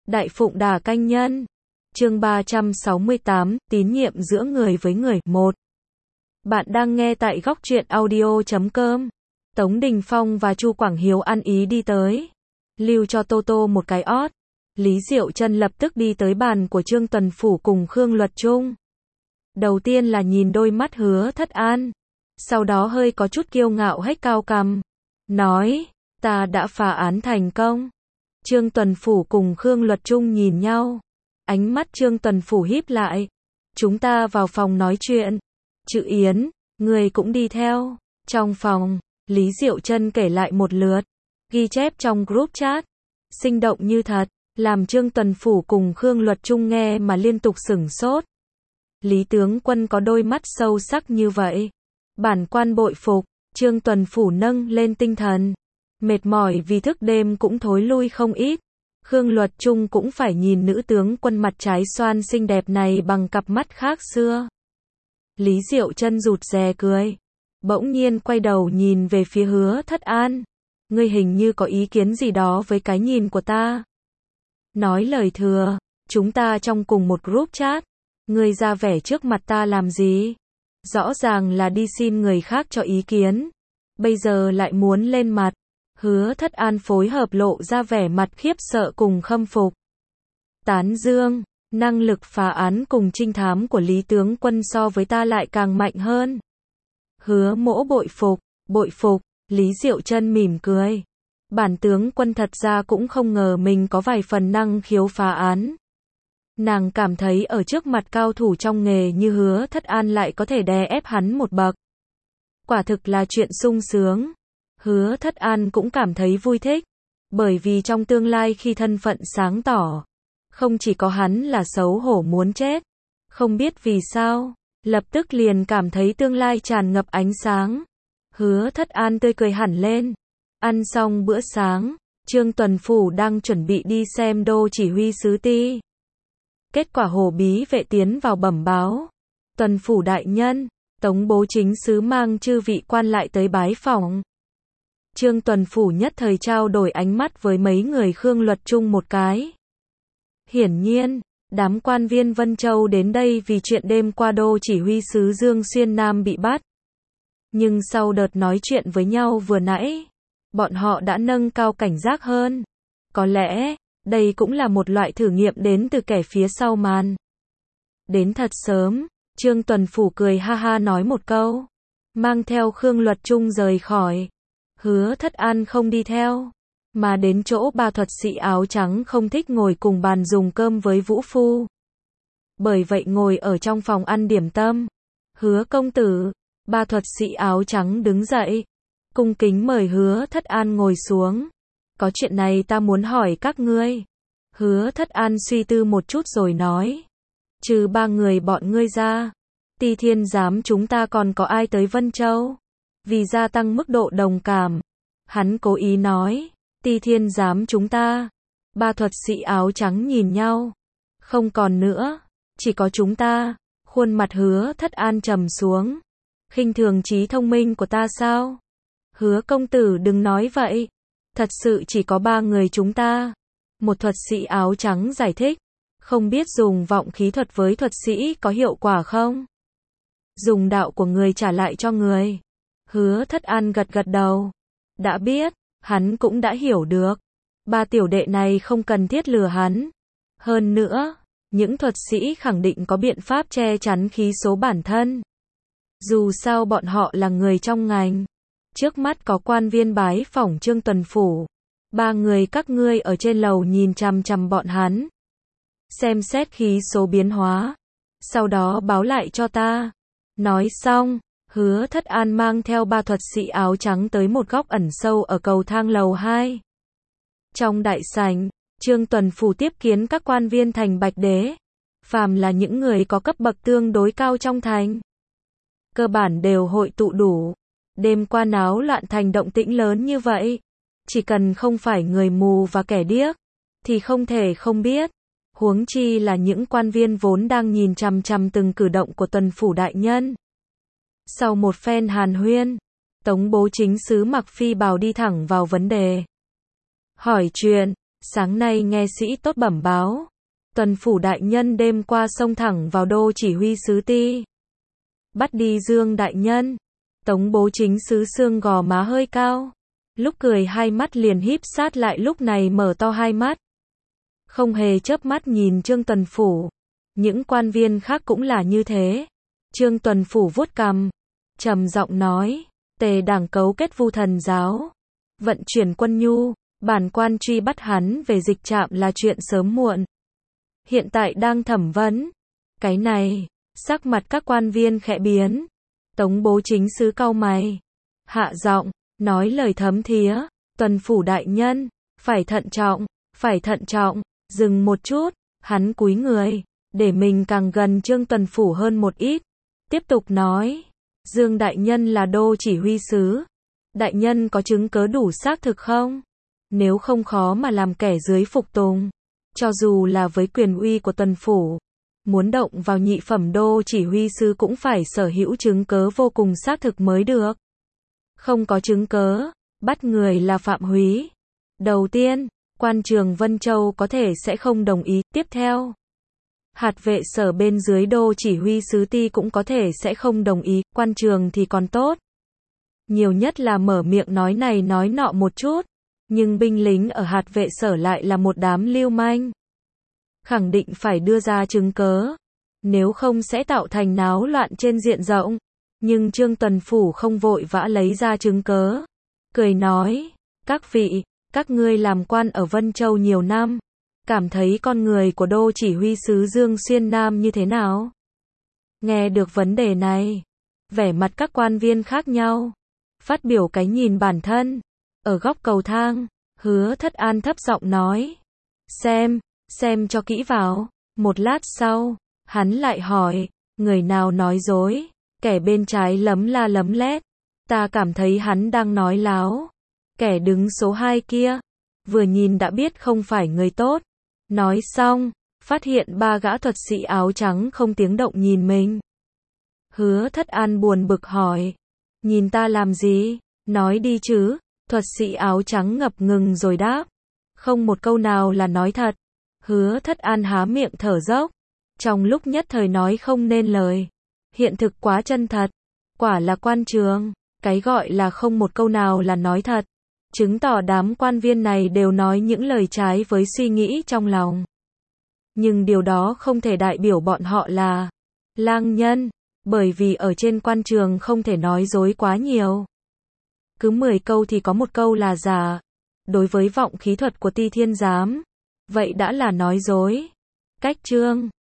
Đại Phụng Đà Canh Nhân. Chương 368, tín nhiệm giữa người với người. 1. Bạn đang nghe tại góc truyện audio.com. Tống Đình Phong và Chu Quảng Hiếu ăn ý đi tới. Lưu cho Tô Tô một cái ót. Lý Diệu Trân lập tức đi tới bàn của Trương Tuần Phủ cùng Khương Luật Trung. Đầu tiên là nhìn đôi mắt Hứa Thất An. Sau đó hơi có chút kiêu ngạo hếch cao cằm. Nói, ta đã phá án thành công. Trương Tuần Phủ cùng Khương Luật Trung nhìn nhau. Ánh mắt Trương Tuần Phủ híp lại. Chúng ta vào phòng nói chuyện. Chữ Yến, người cũng đi theo. Trong phòng, Lý Diệu Trân kể lại một lượt. Ghi chép trong group chat. Sinh động như thật, làm Trương Tuần Phủ cùng Khương Luật Trung nghe mà liên tục sửng sốt. Lý tướng quân có đôi mắt sâu sắc như vậy. Bản quan bội phục. Trương Tuần Phủ nâng lên tinh thần. Mệt mỏi vì thức đêm cũng thối lui không ít. Khương Luật Trung cũng phải nhìn nữ tướng quân mặt trái xoan xinh đẹp này bằng cặp mắt khác xưa. Lý Diệu Trân rụt rè cười. Bỗng nhiên quay đầu nhìn về phía Hứa Thất An. Ngươi hình như có ý kiến gì đó với cái nhìn của ta. Nói lời thừa, chúng ta trong cùng một group chat. Ngươi ra vẻ trước mặt ta làm gì? Rõ ràng là đi xin người khác cho ý kiến. Bây giờ lại muốn lên mặt. Hứa Thất An phối hợp lộ ra vẻ mặt khiếp sợ cùng khâm phục. Tán dương, năng lực phá án cùng trinh thám của Lý tướng quân so với ta lại càng mạnh hơn. Hứa mỗ bội phục, Lý Diệu Trân mỉm cười. Bản tướng quân thật ra cũng không ngờ mình có vài phần năng khiếu phá án. Nàng cảm thấy ở trước mặt cao thủ trong nghề như Hứa Thất An lại có thể đè ép hắn một bậc. Quả thực là chuyện sung sướng. Hứa Thất An cũng cảm thấy vui thích. Bởi vì trong tương lai khi thân phận sáng tỏ, không chỉ có hắn là xấu hổ muốn chết. Không biết vì sao, lập tức liền cảm thấy tương lai tràn ngập ánh sáng. Hứa Thất An tươi cười hẳn lên. Ăn xong bữa sáng, Trương Tuần Phủ đang chuẩn bị đi xem Đô chỉ huy sứ ti. Kết quả Hồ Bí Vệ tiến vào bẩm báo. Tuần Phủ đại nhân, Tống Bố Chính sứ mang chư vị quan lại tới bái phỏng. Trương Tuần Phủ nhất thời trao đổi ánh mắt với mấy người Khương Luật Trung một cái. Hiển nhiên, đám quan viên Vân Châu đến đây vì chuyện đêm qua Đô chỉ huy sứ Dương Xuyên Nam bị bắt. Nhưng sau đợt nói chuyện với nhau vừa nãy, bọn họ đã nâng cao cảnh giác hơn. Có lẽ, đây cũng là một loại thử nghiệm đến từ kẻ phía sau màn. Đến thật sớm, Trương Tuần Phủ cười ha ha nói một câu. Mang theo Khương Luật Trung rời khỏi. Hứa Thất An không đi theo, mà đến chỗ ba thuật sĩ áo trắng không thích ngồi cùng bàn dùng cơm với vũ phu. Bởi vậy ngồi ở trong phòng ăn điểm tâm. Hứa công tử, ba thuật sĩ áo trắng đứng dậy, cung kính mời Hứa Thất An ngồi xuống. Có chuyện này ta muốn hỏi các ngươi. Hứa Thất An suy tư một chút rồi nói. Trừ ba người bọn ngươi ra, Ti Thiên giám chúng ta còn có ai tới Vân Châu? Vì gia tăng mức độ đồng cảm, hắn cố ý nói, Ti Thiên giám chúng ta. Ba thuật sĩ áo trắng nhìn nhau. Không còn nữa, chỉ có chúng ta. Khuôn mặt Hứa Thất An trầm xuống. Khinh thường trí thông minh của ta sao? Hứa công tử đừng nói vậy. Thật sự chỉ có ba người chúng ta. Một thuật sĩ áo trắng giải thích. Không biết dùng vọng khí thuật với thuật sĩ có hiệu quả không? Dùng đạo của người trả lại cho người. Hứa Thất An gật gật đầu. Đã biết, hắn cũng đã hiểu được. Ba tiểu đệ này không cần thiết lừa hắn. Hơn nữa, những thuật sĩ khẳng định có biện pháp che chắn khí số bản thân. Dù sao bọn họ là người trong ngành. Trước mắt có quan viên bái phỏng Trương Tuần Phủ. Ba người các ngươi ở trên lầu nhìn chằm chằm bọn hắn. Xem xét khí số biến hóa. Sau đó báo lại cho ta. Nói xong, Hứa Thất An mang theo ba thuật sĩ áo trắng tới một góc ẩn sâu ở cầu thang lầu 2. Trong đại sảnh, Trương Tuần Phủ tiếp kiến các quan viên thành Bạch Đế. Phàm là những người có cấp bậc tương đối cao trong thành. Cơ bản đều hội tụ đủ. Đêm qua náo loạn thành động tĩnh lớn như vậy. Chỉ cần không phải người mù và kẻ điếc, thì không thể không biết. Huống chi là những quan viên vốn đang nhìn chằm chằm từng cử động của Tuần Phủ đại nhân. Sau một phen hàn huyên, Tống Bố Chính sứ mặc phi bào đi thẳng vào vấn đề. Hỏi chuyện, Sáng nay nghe sĩ tốt bẩm báo, tuần phủ đại nhân đêm qua xông thẳng vào đô chỉ huy sứ ti. Bắt đi Dương đại nhân. Tống bố chính sứ xương gò má hơi cao. Lúc cười hai mắt liền híp sát lại, lúc này mở to hai mắt. Không hề chớp mắt nhìn Trương tuần phủ. Những quan viên khác cũng là như thế. Trương tuần phủ vuốt cằm, trầm giọng nói, Tề đảng cấu kết Vu Thần giáo, vận chuyển quân nhu, bản quan truy bắt hắn về dịch trạm là chuyện sớm muộn. Hiện tại đang thẩm vấn. Cái này, sắc mặt các quan viên khẽ biến. Tống bố chính sứ cau mày, hạ giọng, nói lời thấm thía, tuần phủ đại nhân, phải thận trọng, dừng một chút, hắn cúi người, để mình càng gần Trương tuần phủ hơn một ít, tiếp tục nói, Dương đại nhân là đô chỉ huy sứ, đại nhân có chứng cớ đủ xác thực không? Nếu không khó mà làm kẻ dưới phục tùng, cho dù là với quyền uy của tuần phủ, muốn động vào nhị phẩm đô chỉ huy sứ cũng phải sở hữu chứng cớ vô cùng xác thực mới được. Không có chứng cớ, bắt người là phạm húy. Đầu tiên, quan trường Vân Châu có thể sẽ không đồng ý. Tiếp theo, hạt vệ sở bên dưới đô chỉ huy sứ ti cũng có thể sẽ không đồng ý. Quan trường thì còn tốt, nhiều nhất là mở miệng nói này nói nọ một chút. Nhưng binh lính ở hạt vệ sở lại là một đám lưu manh. Khẳng định phải đưa ra chứng cớ, nếu không sẽ tạo thành náo loạn trên diện rộng. Nhưng Trương tuần phủ không vội vã lấy ra chứng cớ, cười nói, các vị, các ngươi làm quan ở Vân Châu nhiều năm, cảm thấy con người của đô chỉ huy sứ Dương Xuyên Nam như thế nào? Nghe được vấn đề này, vẻ mặt các quan viên khác nhau, phát biểu cái nhìn bản thân. Ở góc cầu thang, Hứa Thất An thấp giọng nói, xem cho kỹ vào. Một lát sau, hắn lại hỏi, người nào nói dối? Kẻ bên trái lấm la lấm lét, ta cảm thấy hắn đang nói láo. Kẻ đứng số 2 kia, vừa nhìn đã biết không phải người tốt. Nói xong, phát hiện ba gã thuật sĩ áo trắng không tiếng động nhìn mình. Hứa Thất An buồn bực hỏi, nhìn ta làm gì? Nói đi chứ. Thuật sĩ áo trắng ngập ngừng rồi đáp, không một câu nào là nói thật. Hứa Thất An há miệng thở dốc, trong lúc nhất thời nói không nên lời. Hiện thực quá chân thật, quả là quan trường, cái gọi là không một câu nào là nói thật, chứng tỏ đám quan viên này đều nói những lời trái với suy nghĩ trong lòng. Nhưng điều đó không thể đại biểu bọn họ là lang nhân, bởi vì ở trên quan trường không thể nói dối quá nhiều. Cứ 10 câu thì có một câu là giả. Đối với vọng khí thuật của Ti Thiên Giám, vậy đã là nói dối. Cách chương